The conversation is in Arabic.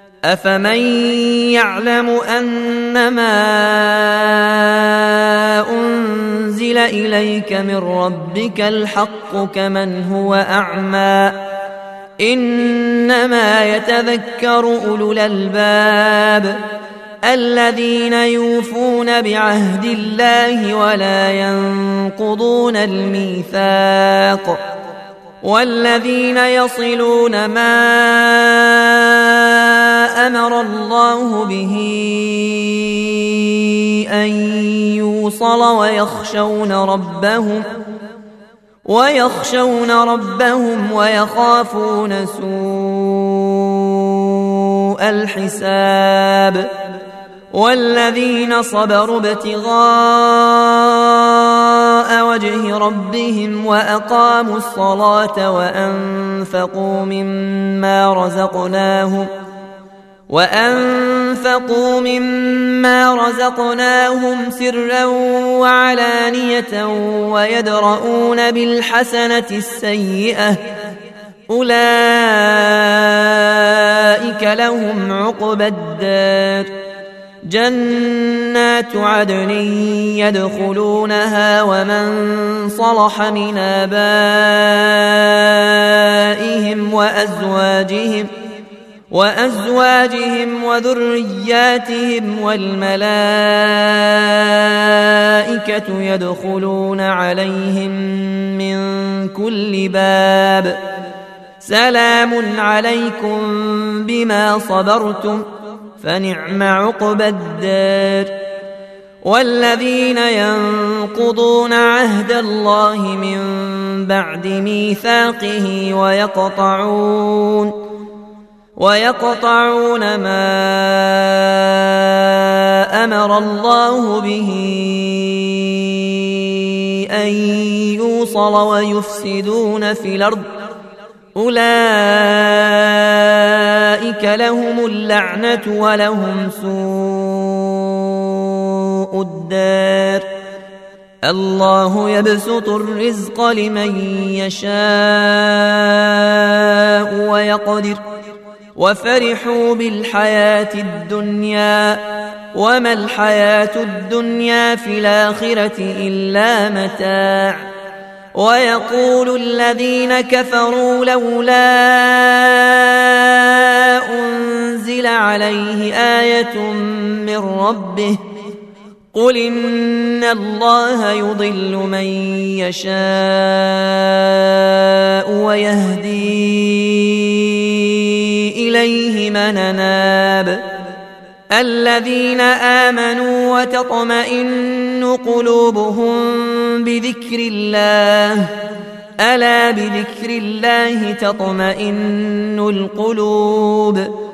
أفمن يعلم أنما أنزل إليك من ربك الحق كمن هو أعمى إنما يتذكر أولو الألباب الذين يوفون بعهد الله ولا ينقضون الميثاق والذين يصلون ما أمر الله به أن يوصل ويخشون ربهم ويخافون سوء الحساب والذين صبروا ابتغاء وجه ربهم وأقاموا الصلاة وأنفقوا مما رزقناهم سرا وعلانية ويدرؤون بالحسنة السيئة أولئك لهم عقبى الدار جنات عدن يدخلونها ومن صلح من آبائهم وأزواجهم وذرياتهم والملائكة يدخلون عليهم من كل باب سلام عليكم بما صبرتم فنعم عقبى الدار والذين ينقضون عهد الله من بعد ميثاقه ويقطعون ما أمر الله به أن يوصل ويفسدون في الأرض أولئك لهم اللعنة ولهم سوء الدار الله يبسط الرزق لمن يشاء ويقدر وفرحوا بالحياة الدنيا وما الحياة الدنيا في الآخرة إلا متاع ويقول الذين كفروا لولا أنزل عليه آية من ربه قل إن الله يضل من يشاء ويهدي إليه من أناب الذين آمنوا وتطمئن قلوبهم بذكر الله ألا بذكر الله تطمئن القلوب